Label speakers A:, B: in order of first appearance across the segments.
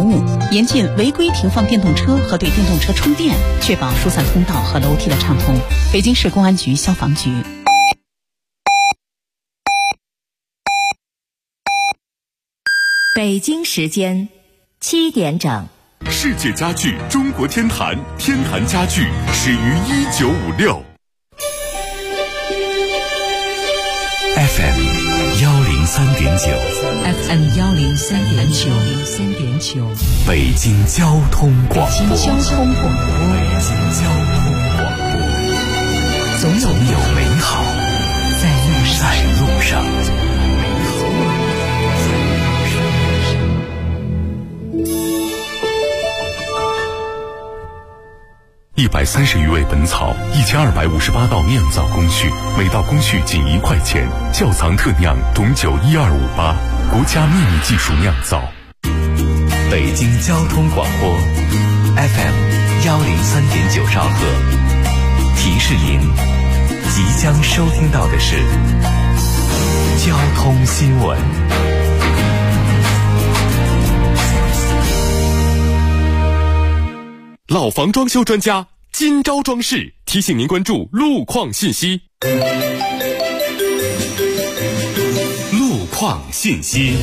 A: 防务，严禁违规停放电动车和对电动车充电，确保疏散通道和楼梯的畅通。北京市公安局消防局。
B: 北京时间7点整。
C: 世界家具中国天坛，天坛家具始于1956。FM 103.9
B: FM 103.9
C: 北京交通广播。
B: 北京交通广播。
C: 总有美好在路上。130余味本草，1258道酿造工序，每道工序仅1块钱。窖藏特酿董酒12588，国家秘密技术酿造。北京交通广播 FM 103.9兆赫，提示您即将收听到的是交通新闻。老房装修专家金招装饰提醒您关注路况信息。路况信息。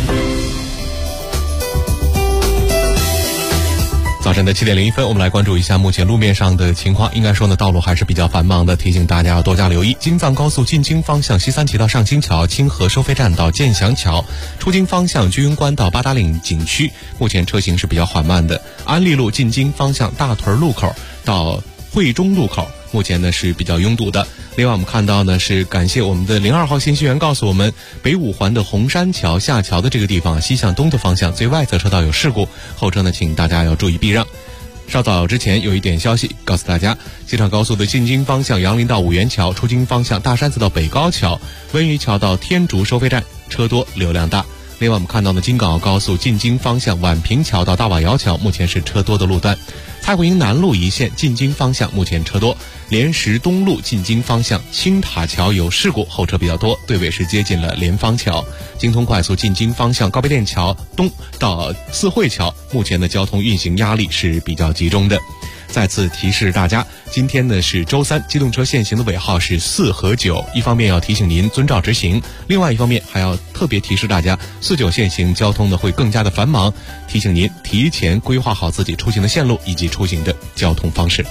D: 早晨的7点01分，我们来关注一下目前路面上的情况。应该说呢，道路还是比较繁忙的，提醒大家要多加留意。京藏高速进京方向西三旗到上清桥、清河收费站到建祥桥，出京方向居庸关到八达岭景区，目前车行是比较缓慢的。安利路进京方向大屯路口到惠中路口，目前呢是比较拥堵的。另外我们看到呢，是感谢我们的02号信息员告诉我们，北五环的红山桥下桥的这个地方，西向东的方向最外侧车道有事故，后车呢请大家要注意避让。稍早之前有一点消息告诉大家，西昌高速的进京方向杨林到五元桥，出京方向大山寺到北高桥、温榆桥到天竺收费站车多流量大。另外我们看到呢，京港澳高速进京方向宛平桥到大瓦窑桥目前是车多的路段。太湖营南路一线进京方向目前车多，莲石东路进京方向青塔桥有事故，后车比较多，队尾是接近了莲芳桥。京通快速进京方向高碑店桥东到四惠桥，目前的交通运行压力是比较集中的。再次提示大家，今天呢是周三，机动车限行的尾号是4和9，一方面要提醒您遵照执行，另外一方面还要特别提示大家，4、9限行交通呢会更加的繁忙，提醒您提前规划好自己出行的线路以及出行的交通方式。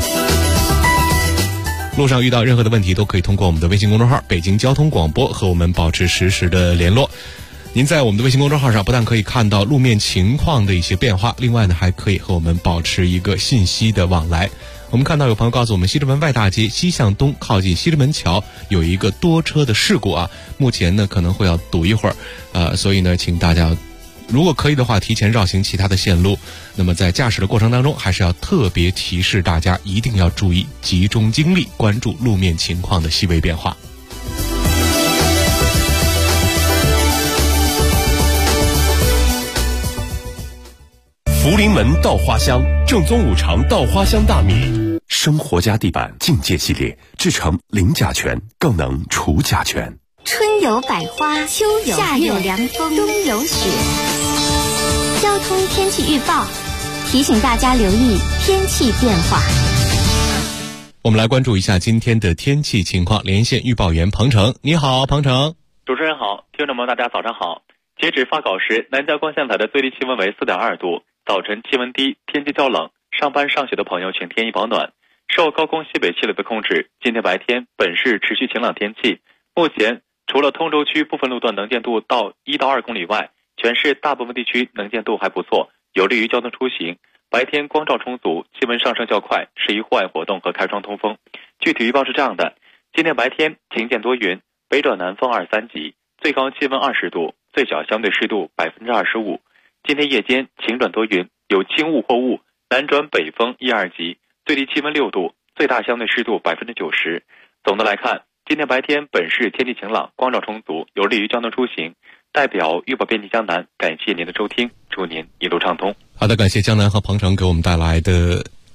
D: 路上遇到任何的问题，都可以通过我们的微信公众号北京交通广播和我们保持实时的联络。您在我们的微信公众号上不但可以看到路面情况的一些变化，另外呢还可以和我们保持一个信息的往来。我们看到有朋友告诉我们，西直门外大街西向东靠近西直门桥有一个多车的事故啊，目前呢可能会要堵一会儿，所以呢请大家如果可以的话提前绕行其他的线路。那么在驾驶的过程当中，还是要特别提示大家一定要注意，集中精力关注路面情况的细微变化。
C: 福临门稻花香，正宗五常稻花香大米，生活家地板境界系列，制成零甲醛，更能除甲醛。
E: 春有百花，秋有夏有凉风，冬有雪。交通天气预报提醒大家留意天气变化。
D: 我们来关注一下今天的天气情况，连线预报员彭程。你好，彭程。
F: 主持人好，听众朋友大家早上好。截止发稿时，南郊光线台的最低气温为4.2度，早晨气温低，天气较冷，上班上学的朋友请添衣保暖。受高空西北气流的控制，今天白天本市持续晴朗天气。目前除了通州区部分路段能见度到1到2公里外，全市大部分地区能见度还不错，有利于交通出行。白天光照充足，气温上升较快，适宜户外活动和开窗通风。具体预报是这样的：今天白天晴间多云，北转南风2、3级，最高气温20度，最小相对湿度25%。今天夜间晴转多云，有轻雾或雾，南转北风1、2级，最低气温6度，最大相对湿度90%。总的来看，今天白天本市天气晴朗，光照充足，有利于交通出行。代表预报编辑江南，感谢您的收听，祝您一路畅通。
D: 好的，感谢江南和彭程给我们带来的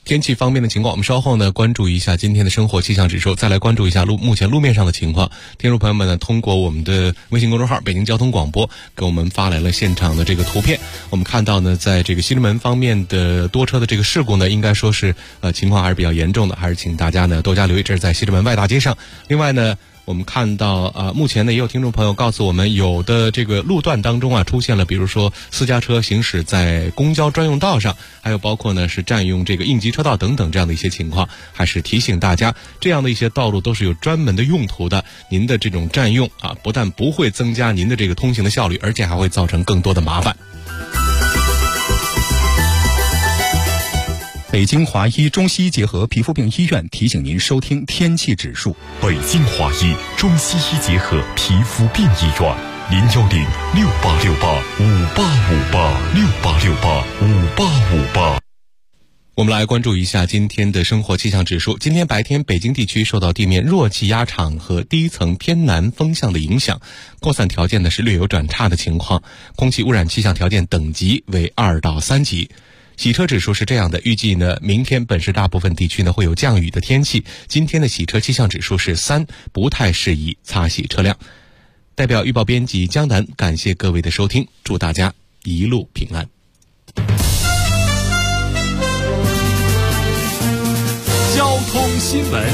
D: 天气方面的情况，我们稍后呢关注一下今天的生活气象指数，再来关注一下目前路面上的情况。听众朋友们呢，通过我们的微信公众号北京交通广播给我们发来了现场的这个图片。我们看到呢，在这个西直门方面的多车的这个事故呢，应该说是情况还是比较严重的，还是请大家呢多加留意。这是在西直门外大街上。另外呢，我们看到目前呢也有听众朋友告诉我们，有的这个路段当中出现了比如说私家车行驶在公交专用道上，还有包括呢是占用这个应急车道等等这样的一些情况，还是提醒大家，这样的一些道路都是有专门的用途的，您的这种占用不但不会增加您的这个通行的效率，而且还会造成更多的麻烦。
G: 北京华医中西医结合皮肤病医院提醒您收听天气指数。
C: 北京华医中西医结合皮肤病医院，01068685858，68685858。
D: 我们来关注一下今天的生活气象指数。今天白天北京地区受到地面弱气压场和低层偏南风向的影响，扩散条件呢是略有转差的情况，空气污染气象条件等级为2到3级。洗车指数是这样的，预计呢明天本市大部分地区呢会有降雨的天气，今天的洗车气象指数是3，不太适宜擦洗车辆。代表预报编辑江南感谢各位的收听，祝大家一路平安。
C: 交通新闻。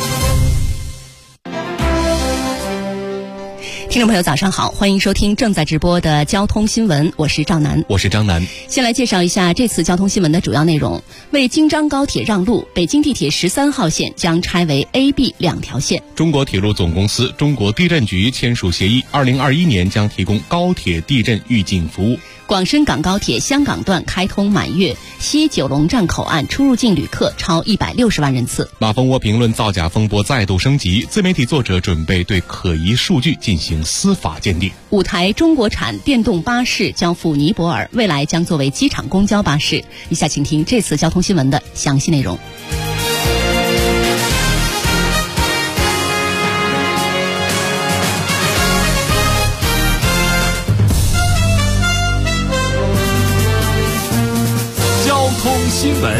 A: 听众朋友早上好，欢迎收听正在直播的交通新闻，我是赵楠。
D: 我是张楠。
A: 先来介绍一下这次交通新闻的主要内容。为京张高铁让路，北京地铁13号线将拆为 A、B 2条线。
D: 中国铁路总公司、中国地震局签署协议，2021年将提供高铁地震预警服务。
A: 广深港高铁香港段开通满月，西九龙站口岸出入境旅客超160万人次。
D: 马蜂窝评论造假风波再度升级，自媒体作者准备对可疑数据进行司法鉴定。
A: 5台中国产电动巴士交付尼泊尔，未来将作为机场公交巴士。以下请听这次交通新闻的详细内容。
C: 新闻。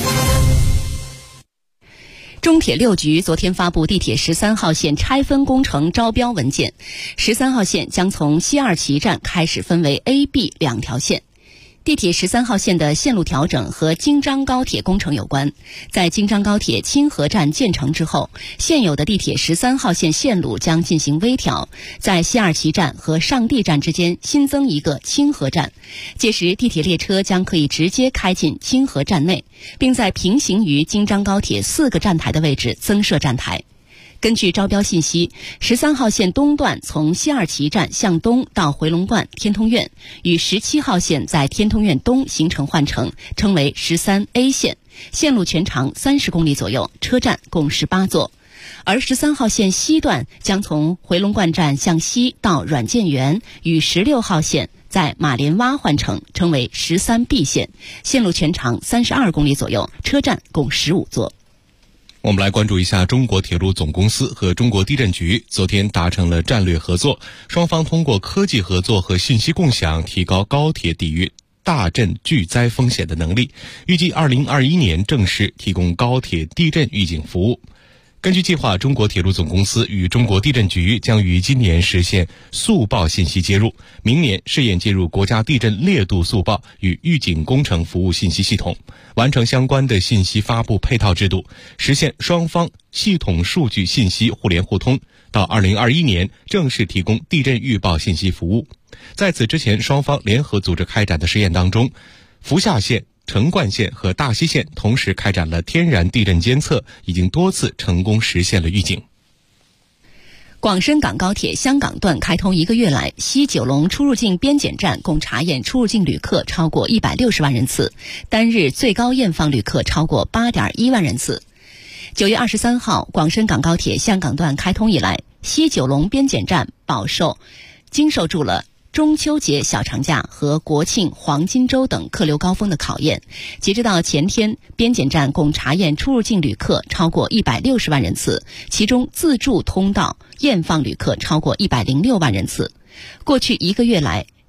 A: 中铁6局昨天发布地铁13号线拆分工程招标文件，13号线将从西二旗站开始分为 A、B 2条线。地铁13号线的线路调整和京张高铁工程有关。在京张高铁清河站建成之后，现有的地铁13号线线路将进行微调，在西二旗站和上地站之间新增一个清河站，届时地铁列车将可以直接开进清河站内，并在平行于京张高铁4个站台的位置增设站台。根据招标信息，13号线东段从西二旗站向东到回龙观、天通苑，与17号线在天通苑东形成换乘，称为13A 线，线路全长30公里左右，车站共18座。而13号线西段将从回龙观站向西到软件园，与16号线在马连洼换乘，称为13B 线，线路全长32公里左右，车站共15座。
D: 我们来关注一下中国铁路总公司和中国地震局昨天达成了战略合作，双方通过科技合作和信息共享，提高高铁抵御大震巨灾风险的能力，预计2021年正式提供高铁地震预警服务。根据计划，中国铁路总公司与中国地震局将于今年实现速报信息接入，明年试验接入国家地震烈度速报与预警工程服务信息系统，完成相关的信息发布配套制度，实现双方系统数据信息互联互通，到2021年正式提供地震预报信息服务。在此之前，双方联合组织开展的实验当中，福厦县、成灌县和大溪县同时开展了天然地震监测，已经多次成功实现了预警。
A: 广深港高铁香港段开通1个月来，西九龙出入境边检站共查验出入境旅客超过160万人次，单日最高验放旅客超过8.1万人次。9月23号，广深港高铁香港段开通以来，西九龙边检站经受住了中秋节小长假和国庆黄金周等客流高峰的考验。截止到前天，边检站共查验出入境旅客超过160万人次，其中自助通道验放旅客超过106万人次。过去1个月来，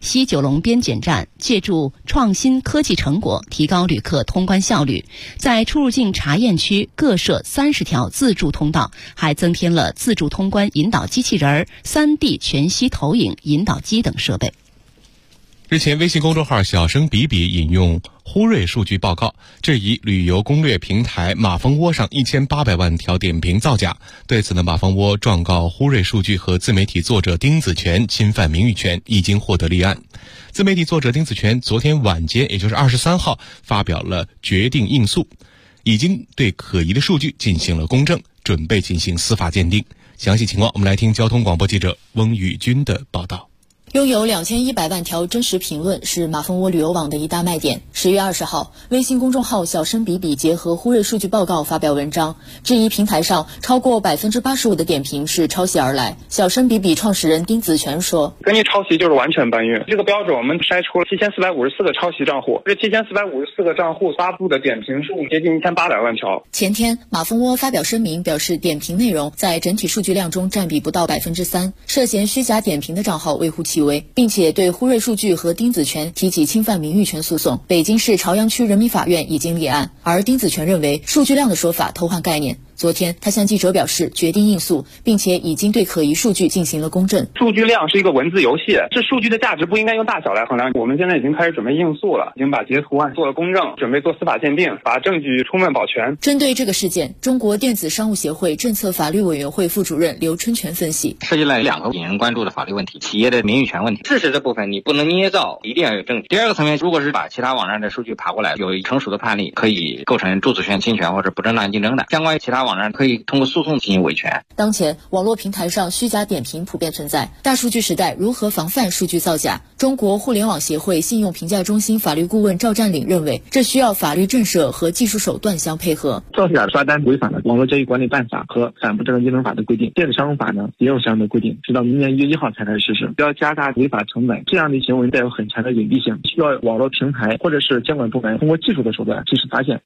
A: 西九龙边检站借助创新科技成果，提高旅客通关效率，在出入境查验区各设30条自助通道，还增添了自助通关引导机器人、3D 全息投影引导机等设备。
D: 日前，微信公众号小生比比引用呼瑞数据报告，质疑旅游攻略平台马蜂窝上1800万条点评造假。对此呢，马蜂窝状告呼瑞数据和自媒体作者丁子权侵犯名誉权，已经获得立案。自媒体作者丁子权昨天晚间，也就是23号，发表了决定应诉，已经对可疑的数据进行了公证，准备进行司法鉴定。详细情况，我们来听交通广播记者翁宇军的报道。
H: 拥有2100万条真实评论是马蜂窝旅游网的一大卖点。10月20号，微信公众号小生比比结合呼瑞数据报告发表文章，质疑平台上超过85%的点评是抄袭而来。小生比比创始人丁子权说：“
I: 跟你抄袭就是完全搬运。这个标准我们筛出了7454个抄袭账户，这7454个账户发布的点评数接近1800万条。”
H: 前天，马蜂窝发表声明表示，点评内容在整体数据量中占比不到3%，涉嫌虚假点评的账号微乎其微，并且对呼瑞数据和丁子权提起侵犯名誉权诉讼。北京市朝阳区人民法院已经立案，而丁子权认为数据量的说法偷换概念。昨天，他向记者表示决定应诉，并且已经对可疑数据进行了公证。
I: 数据量是一个文字游戏，这数据的价值不应该用大小来衡量。我们现在已经开始准备应诉了，已经把截图案做了公证，准备做司法鉴定，把证据充分保全。
H: 针对这个事件，中国电子商务协会政策法律委员会副主任刘春全分析，
J: 涉及了2个引人关注的法律问题：企业的名誉权问题。事实这部分你不能捏造，一定要有证据。第二个层面，如果是把其他网站的数据爬过来，有成熟的判例可以构成著作权侵权或者不正当竞争的，相关于其他网站可以通过诉讼进行维权。
H: 当前网络平台上虚假点评普遍存在，大数据时代如何防范数据造假？中国互联网协会信用评价中心法律顾问赵占领认为，这需要法律震慑和技术手段相配合。
K: 造假刷单违反了网络交易管理办法和反不正当竞争法的规定，电子商务法呢也有相应的规定，直到明年1月1号才开始实施。要加大违法成本，这样的行为带有很强的隐蔽性，需要网络平台或者是监管部门通过技术的手段及时发现。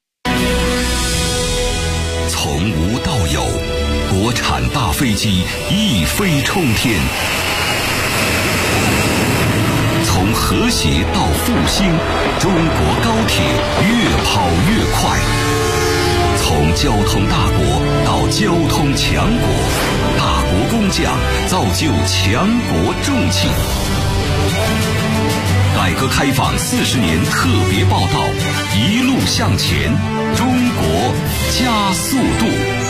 C: 从无到有，国产大飞机一飞冲天；从和谐到复兴，中国高铁越跑越快；从交通大国到交通强国，大国工匠造就强国重器。改革开放40年特别报道，一路向前，中国加速度。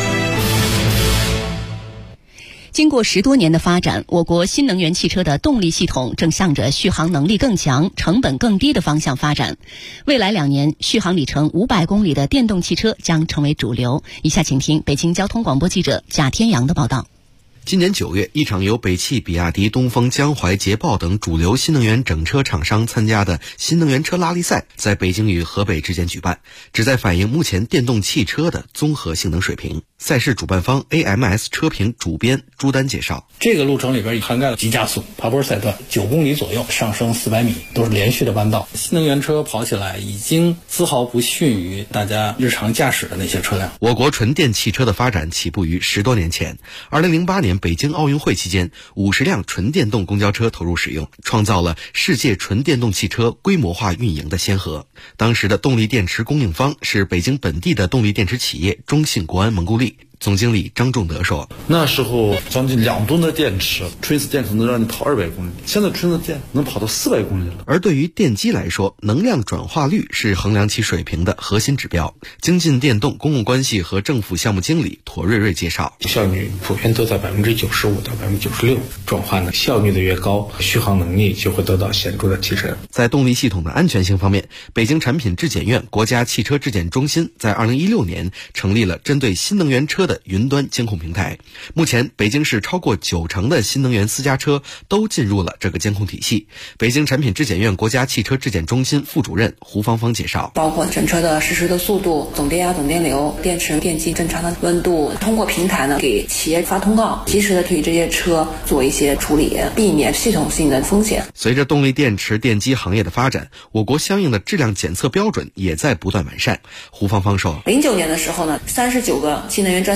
A: 经过10多年的发展，我国新能源汽车的动力系统正向着续航能力更强、成本更低的方向发展。未来2年，续航里程500公里的电动汽车将成为主流。以下请听北京交通广播记者贾天阳的报道。
L: 今年9月，一场由北汽、比亚迪、东风、江淮、捷豹等主流新能源整车厂商参加的新能源车拉力赛在北京与河北之间举办，旨在反映目前电动汽车的综合性能水平。赛事主办方 AMS 车评主编朱丹介绍，
M: 这个路程里边涵盖了急加速、爬坡赛段，9公里左右上升400米，都是连续的弯道。新能源车跑起来已经丝毫不逊于大家日常驾驶的那些车辆。
L: 我国纯电汽车的发展起步于10多年前。2008年北京奥运会期间，50辆纯电动公交车投入使用，创造了世界纯电动汽车规模化运营的先河。当时的动力电池供应方是北京本地的动力电池企业中信国安蒙固力。总经理张仲德说，
N: 那时候将近2吨的电池，纯电可能让你跑200公里，现在纯电能跑到400公里了。
L: 而对于电机来说，能量转化率是衡量其水平的核心指标。精进电动公共关系和政府项目经理妥瑞瑞介绍，
O: 效率普遍都在95%到96%，转化呢效率的越高，续航能力就会得到显著的提升。
L: 在动力系统的安全性方面，北京产品质检院国家汽车质检中心在2016年成立了针对新能源车的云端监控平台。目前北京市超过90%的新能源私家车都进入了这个监控体系。北京产品质检院国家汽车质检中心副主任胡芳芳介绍，
P: 包括整车的实时的速度、总电压、总电流、电池电机正常的温度，通过平台呢给企业发通告，及时的对这些车做一些处理，避免系统性的风险。
L: 随着动力电池电机行业的发展，我国相应的质量检测标准也在不断完善。胡芳芳说，
P: 09年的时候呢，39个新能源专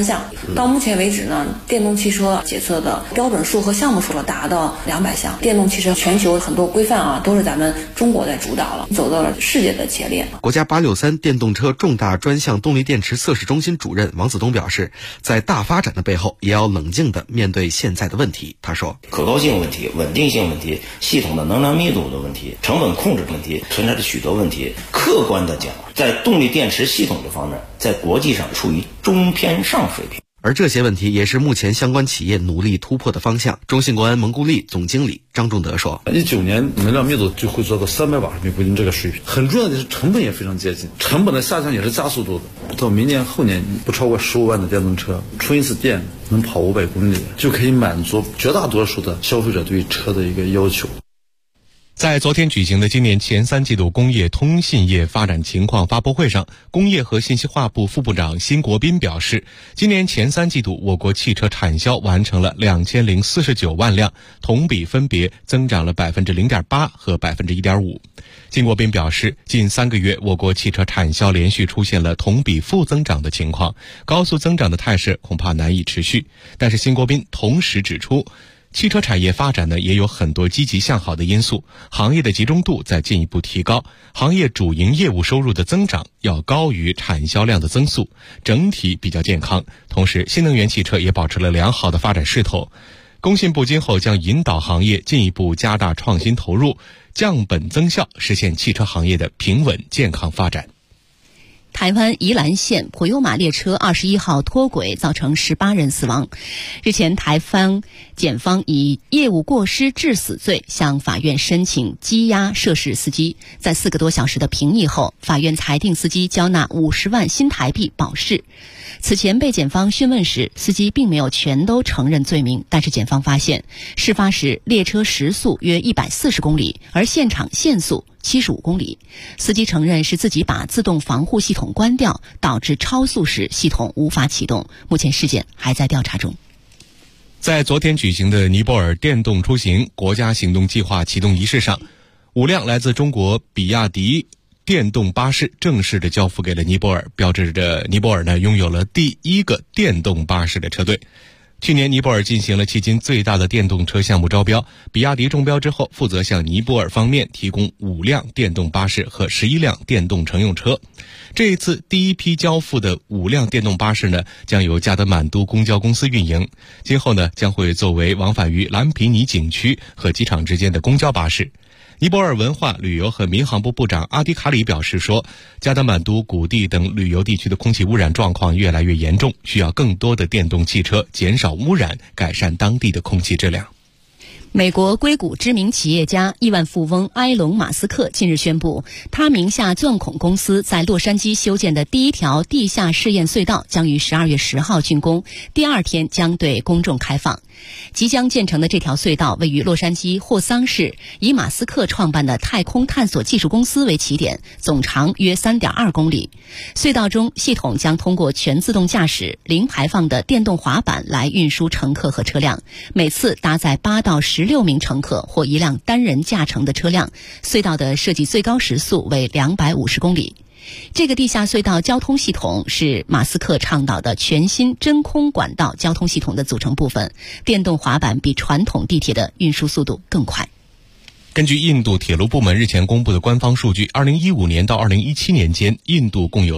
P: 专项。到目前为止呢，电动汽车检测的标准数和项目数达到200项。电动汽车全球很多规范都是咱们中国在主导了，走到了世界的前列。
L: 国家863电动车重大专项动力电池测试中心主任王子东表示，在大发展的背后，也要冷静地面对现在的问题。他说，
Q: 可靠性问题、稳定性问题、系统的能量密度的问题、成本控制问题，存在着许多问题。客观地讲，在动力电池系统这方面，在国际上处于中偏上水平。
L: 而这些问题也是目前相关企业努力突破的方向。中信国安蒙固力总经理张仲德说
N: ，19年能量密度就会做到380米规定这个水平。很重要的是成本也非常接近，成本的下降也是加速度的。到明年后年，不超过15万的电动车，充一次电能跑500公里，就可以满足绝大多数的消费者对于车的一个要求。
D: 在昨天举行的今年前3季度工业通信业发展情况发布会上，工业和信息化部副部长辛国斌表示，今年前3季度我国汽车产销完成了2049万辆，同比分别增长了 0.8% 和 1.5%。辛国斌表示，近3个月我国汽车产销连续出现了同比负增长的情况，高速增长的态势恐怕难以持续。但是辛国斌同时指出，汽车产业发展呢也有很多积极向好的因素，行业的集中度在进一步提高，行业主营业务收入的增长要高于产销量的增速，整体比较健康。同时，新能源汽车也保持了良好的发展势头。工信部今后将引导行业进一步加大创新投入，降本增效，实现汽车行业的平稳健康发展。
A: 台湾宜兰县普悠玛列车21号脱轨，造成18人死亡。日前，台方检方以业务过失致死罪向法院申请羁押涉事司机。在4个多小时的评议后，法院裁定司机交纳50万新台币保释。此前被检方讯问时，司机并没有全都承认罪名，但是检方发现，事发时列车时速约140公里，而现场限速75公里。司机承认是自己把自动防护系统关掉，导致超速时系统无法启动。目前事件还在调查中。
D: 在昨天举行的尼泊尔电动出行国家行动计划启动仪式上，5辆来自中国比亚迪电动巴士正式的交付给了尼泊尔，标志着尼泊尔呢拥有了第1个电动巴士的车队。去年尼泊尔进行了迄今最大的电动车项目招标，比亚迪中标之后，负责向尼泊尔方面提供5辆电动巴士和11辆电动乘用车。这一次第一批交付的5辆电动巴士呢，将由加德满都公交公司运营，今后呢将会作为往返于兰皮尼景区和机场之间的公交巴士。尼泊尔文化旅游和民航部部长阿迪卡里表示说，加德满都谷地等旅游地区的空气污染状况越来越严重，需要更多的电动汽车减少污染，改善当地的空气质量。
A: 美国硅谷知名企业家亿万富翁埃隆·马斯克近日宣布，他名下钻孔公司在洛杉矶修建的第1条地下试验隧道将于12月10号竣工，第2天将对公众开放。即将建成的这条隧道位于洛杉矶霍桑市，以马斯克创办的太空探索技术公司为起点，总长约 3.2 公里。隧道中，系统将通过全自动驾驶、零排放的电动滑板来运输乘客和车辆，每次搭载8到16名乘客或1辆单人驾乘的车辆。隧道的设计最高时速为250公里。这个地下隧道交通系统是马斯克倡导的全新真空管道交通系统的组成部分。电动滑板比传统地铁的运输速度更快。
D: 根据印度铁路部门日前公布的官方数据，2015年到2017年间，印度共有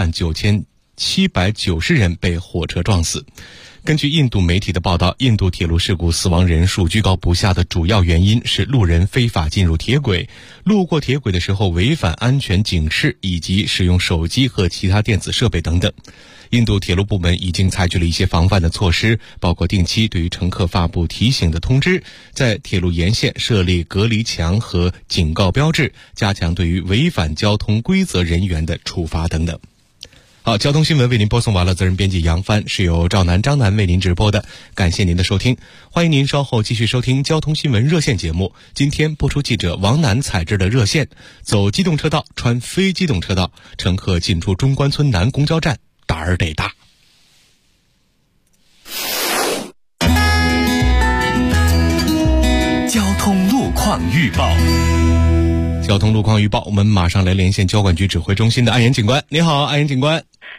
D: 49790人被火车撞死。根据印度媒体的报道，印度铁路事故死亡人数居高不下的主要原因是路人非法进入铁轨、路过铁轨的时候违反安全警示，以及使用手机和其他电子设备等等。印度铁路部门已经采取了一些防范的措施，包括定期对于乘客发布提醒的通知，在铁路沿线设立隔离墙和警告标志，加强对于违反交通规则人员的处罚等等。好，交通新闻为您播送完了，责任编辑杨帆，是由赵楠、张楠为您直播的，感谢您的收听，欢迎您稍后继续收听交通新闻热线节目。今天播出记者王楠采制的热线，走机动车道，穿非机动车道，乘客进出中关村南公交站，胆儿得大。
C: 交通路况预报。
D: 交通路况预报，我们马上来连线交管局指挥中心的安岩警官。你好，安岩警官。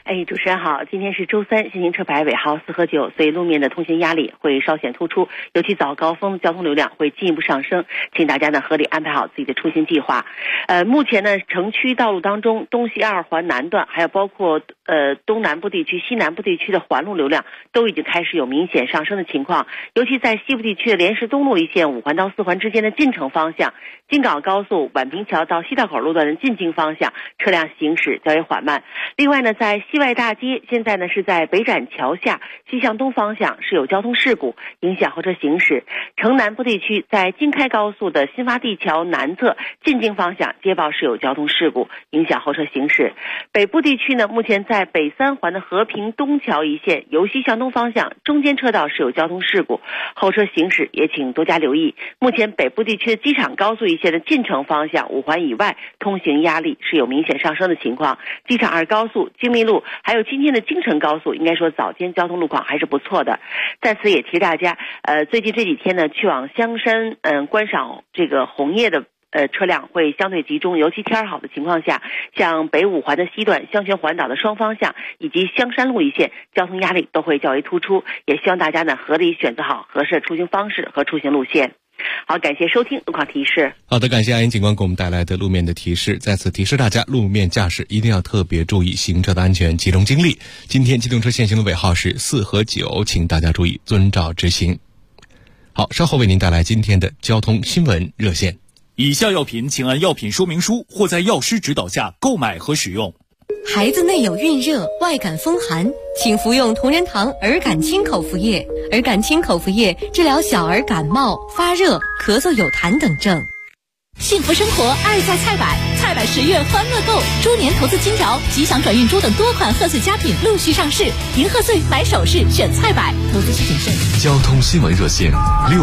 R: 主持人好，今天是周三，限行车牌尾号4和9，所以路面的通行压力会稍显突出，尤其早高峰交通流量会进一步上升，请大家呢合理安排好自己的出行计划。目前呢，城区道路当中东西二环南段，还有包括东南部地区、西南部地区的环路流量都已经开始有明显上升的情况，尤其在西部地区的莲石东路一线5环到4环之间的进城方向，京港高速宛平桥到西道口路段的进京方向车辆行驶较为缓慢。另外呢，在西外大街现在呢是在北展桥下西向东方向是有交通事故，影响后车行驶。城南部地区在京开高速的新发地桥南侧进京方向接报是有交通事故，影响后车行驶。北部地区呢，目前在北3环的和平东桥一线由西向东方向中间车道是有交通事故，后车行驶也请多加留意。目前北部地区的机场高速一线的进城方向5环以外通行压力是有明显上升的情况，机场2高速、京密路还有今天的京承高速应该说早间交通路况还是不错的。在此也提大家最近这几天呢，去往香山观赏这个红叶的车辆会相对集中，尤其天好的情况下，像北5环的西段、香泉环岛的双方向以及香山路一线交通压力都会较为突出，也希望大家呢合理选择好合适的出行方式和出行路线。好，感谢收听路况提示。
D: 好的，感谢阿英警官给我们带来的路面的提示。在此提示大家，路面驾驶一定要特别注意行车的安全，集中精力。今天机动车限行的尾号是4和9，请大家注意遵照执行。好，稍后为您带来今天的交通新闻热线。
S: 以下药品请按药品说明书或在药师指导下购买和使用。
T: 孩子内有孕热、外感风寒，请服用同仁堂儿感清口服液。儿感清口服液治疗小儿感冒、发热、咳嗽有痰等症。
U: 幸福生活爱在菜百，菜百10月欢乐购，猪年投资金条、吉祥转运猪等多款贺岁佳品陆续上市，迎贺岁买首饰选菜百，投资需谨慎。
C: 交通新闻热线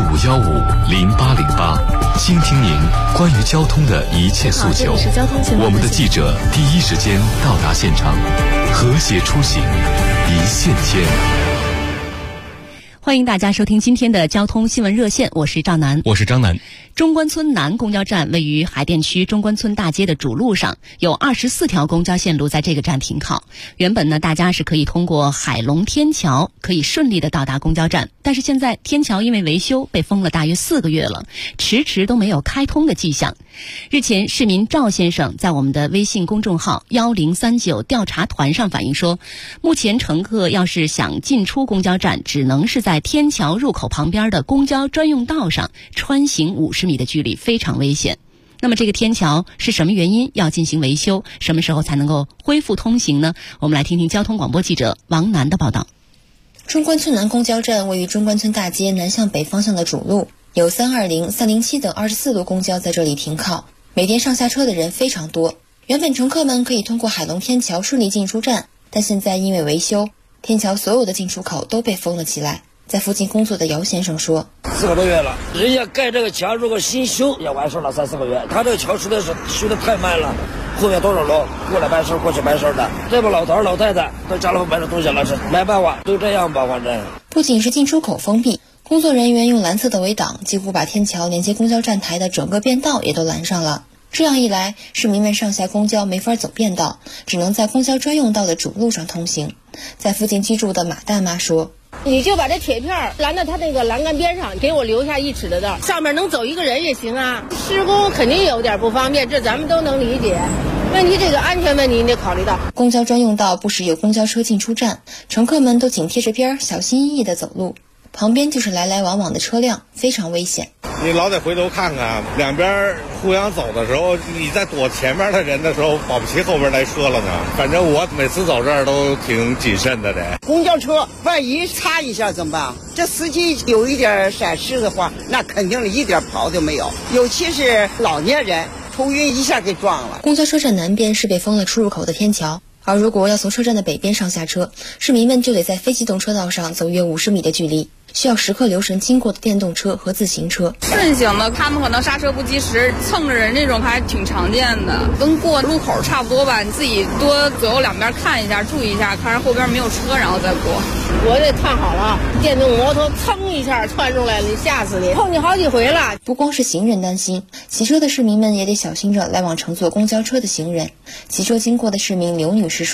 C: 65150808，倾听您关于交通的一切诉求。我们的记者第一时间到达现场，和谐出行，一线牵。
A: 欢迎大家收听今天的交通新闻热线，我是赵楠，
D: 我是张楠。
A: 中关村南公交站位于海淀区中关村大街的主路上，有24条公交线路在这个站停靠。原本呢，大家是可以通过海龙天桥可以顺利的到达公交站，但是现在天桥因为维修被封了大约4个月了，迟迟都没有开通的迹象。日前，市民赵先生在我们的微信公众号1039调查团上反映说，目前乘客要是想进出公交站，只能是在天桥入口旁边的公交专用道上穿行50米的距离，非常危险。那么这个天桥是什么原因要进行维修？什么时候才能够恢复通行呢？我们来听听交通广播记者王楠的报道。
H: 中关村南公交站位于中关村大街南向北方向的主路，有320、307等24路公交在这里停靠，每天上下车的人非常多。原本乘客们可以通过海龙天桥顺利进出站，但现在因为维修，天桥所有的进出口都被封了起来。在附近工作的姚先生说
V: ，4个多月了，人家盖这个桥如果新修也完事了3、4个月，他这个桥实在是修得太慢了，后面多少路过来办事过去办事的，这帮老头老太太到家里买点东西了，是没办法，都这样吧，反正。
H: 不仅是进出口封闭，工作人员用蓝色的围挡几乎把天桥连接公交站台的整个便道也都拦上了。这样一来，市民们上下公交没法走便道，只能在公交专用道的主路上通行。在附近居住的马大妈说，
W: 你就把这铁片拦到他那个栏杆边上，给我留下1尺的道，上面能走一个人也行啊。施工肯定有点不方便，这咱们都能理解。问题这个安全问题你得考虑到。
H: 公交专用道不时有公交车进出站，乘客们都紧贴着边，小心翼翼地走路，旁边就是来来往往的车辆，非常危险。
X: 你老得回头看看，两边互相走的时候，你在躲前面的人的时候，保不齐后边来车了呢。反正我每次走这儿都挺谨慎的得。
Y: 公交车万一擦一下怎么办？这司机有一点闪失的话，那肯定一点跑都没有，尤其是老年人头晕一下给撞了。
H: 公交车站南边是被封了出入口的天桥，而如果要从车站的北边上下车，市民们就得在非机动车道上走约50米的距离，需要时刻留神经过的电动车和自行车。
Z: 顺行的他们可能刹车不及时蹭着人，这种还挺常见的，跟过路口差不多吧。你自己多左右两边看一下，注意一下，看着后边没有车，然后再过。
W: 我这看好了，电动摩托蹭一下窜出来了，你吓死你，碰你好几回了。
H: 不光是行人担心，骑车的市民们也得小心着来往乘坐公交车的行人。骑车经过的市民刘女士说，
W: 这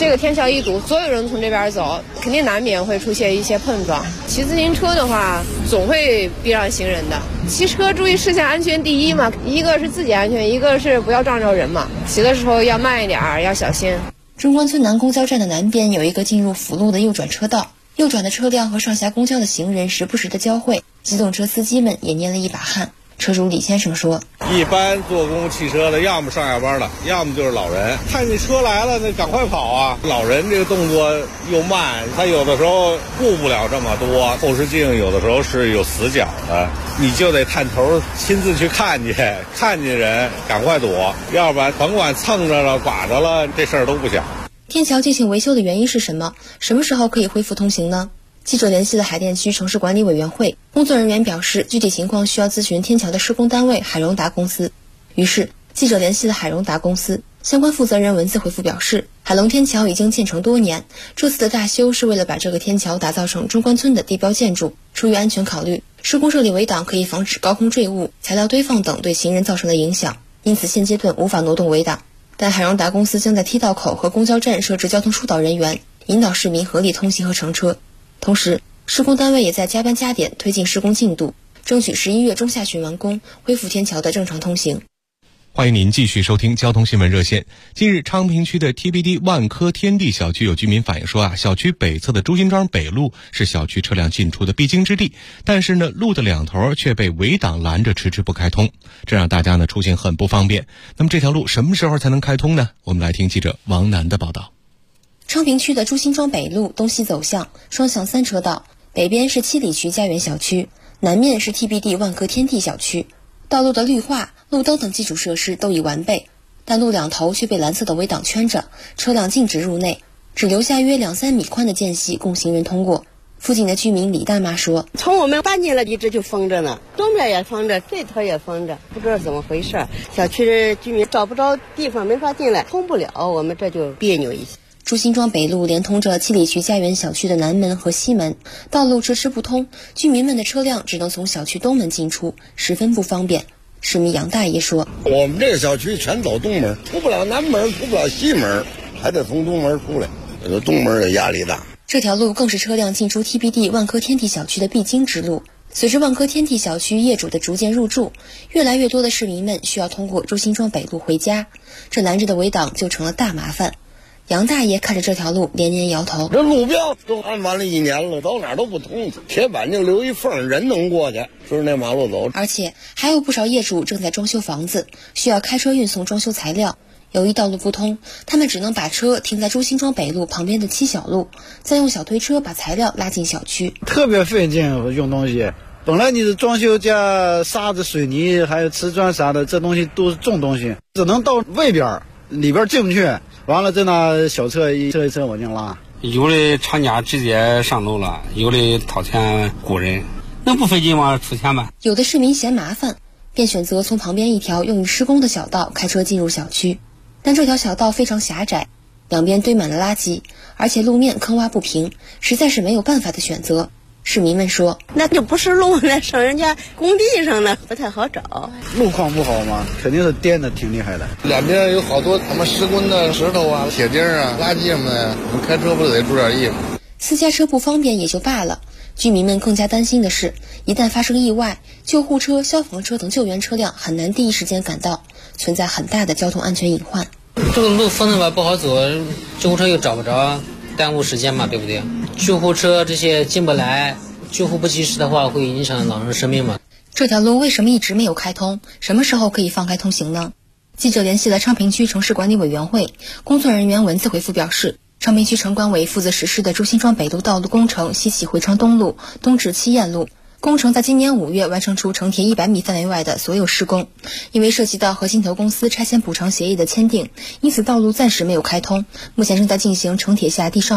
W: 这个天桥一堵，所有人从这边走，肯定难免会出现一些碰撞。骑自行车的话，总会避让行人的。骑车注意视线安全第一嘛，一个是自己安全，一个是不要撞着人嘛。骑的时候要慢一点，要小心。
H: 中关村南公交站的南边有一个进入辅路的右转车道，右转的车辆和上下公交的行人时不时的交汇，机动车司机们也捏了一把汗。车主李先生说，
X: 一般坐公共汽车的要么上下班的，要么就是老人，看见车来了那赶快跑啊。老人这个动作又慢，他有的时候顾不了这么多，后视镜有的时候是有死角的，你就得探头亲自去看见人赶快躲，要不然甭管蹭着了剐着了，这事儿都不小。
H: 天桥进行维修的原因是什么？什么时候可以恢复通行呢？记者联系了海淀区城市管理委员会，工作人员表示，具体情况需要咨询天桥的施工单位海荣达公司。于是，记者联系了海荣达公司，相关负责人文字回复表示，海龙天桥已经建成多年，这次的大修是为了把这个天桥打造成中关村的地标建筑。出于安全考虑，施工设立围挡可以防止高空坠物、材料堆放等对行人造成的影响，因此现阶段无法挪动围挡。但海荣达公司将在梯道口和公交站设置交通疏导人员，引导市民合理通行和乘车。同时，施工单位也在加班加点推进施工进度，争取11月中下旬完工，恢复天桥的正常通行。
D: 欢迎您继续收听交通新闻热线。近日，昌平区的 TBD 万科天地小区有居民反映说小区北侧的朱辛庄北路是小区车辆进出的必经之地，但是呢，路的两头却被围挡拦着，迟迟不开通，这让大家呢出行很不方便。那么这条路什么时候才能开通呢？我们来听记者王楠的报道。
H: 昌平区的朱辛庄北路东西走向，双向3车道，北边是七里渠家园小区，南面是 TBD 万科天地小区。道路的绿化、路灯等基础设施都已完备，但路两头却被蓝色的围挡圈着，车辆禁止入内，只留下约2-3米宽的间隙供行人通过。附近的居民李大妈说，
B: 从我们搬进来一直就封着呢，东边也封着，这头也封着，不知道怎么回事。小区的居民找不着地方，没法进来，通不了，我们这就别扭一些。
H: 朱辛庄北路连通着七里渠家园小区的南门和西门，道路迟迟不通，居民们的车辆只能从小区东门进出，十分不方便。市民杨大爷说，
E: 我们这个小区全走东门，出不了南门，出不了西门，还得从东门出来，这个东门的压力大。
H: 这条路更是车辆进出 TBD 万科天地小区的必经之路。随着万科天地小区业主的逐渐入住，越来越多的市民们需要通过朱辛庄北路回家，这拦着的围挡就成了大麻烦。杨大爷看着这条路连连摇头，
E: 这路标都安完了1年了，到哪儿都不通，铁板就留一缝，人能过去，顺着那马路走。
H: 而且还有不少业主正在装修房子，需要开车运送装修材料，由于道路不通，他们只能把车停在朱辛庄北路旁边的七小路，再用小推车把材料拉进小区，
F: 特别费劲用东西。本来你是装修加沙子、水泥还有瓷砖啥的，这东西都是重东西，只能到外边，里边进不去。完了，再拿小车一车往进拉。
G: 有的厂家直接上楼了，有的掏钱雇人，那不费劲吗？出钱吧。
H: 有的市民嫌麻烦，便选择从旁边一条用于施工的小道开车进入小区，但这条小道非常狭窄，两边堆满了垃圾，而且路面坑洼不平，实在是没有办法的选择。市民们说，
B: 那就不是路，那上人家工地上了，不太好找。
F: 路况不好嘛，肯定是颠的挺厉害的。
E: 两边有好多他们施工的石头啊、铁钉啊、垃圾什么的，我们开车不得注点意吗？
H: 私家车不方便也就罢了，居民们更加担心的是，一旦发生意外，救护车、消防车等救援车辆很难第一时间赶到，存在很大的交通安全隐患。
I: 这个路封的吧不好走，救护车又找不着，耽误时间嘛，对不对？救护车这些进不来，救护不及时的话会影响老人生命嘛。
H: 这条路为什么一直没有开通？什么时候可以放开通行呢？记者联系了昌平区城市管理委员会，工作人员文字回复表示，昌平区城管委负责实施的朱辛庄北路道路工程西起回昌东路，东至七堰路，工程在今年5月完成出城铁100米范围外的所有施工，因为涉及到和信投公司拆迁补偿协议的签订，因此道路暂时没有开通，目前正在进行城铁下地上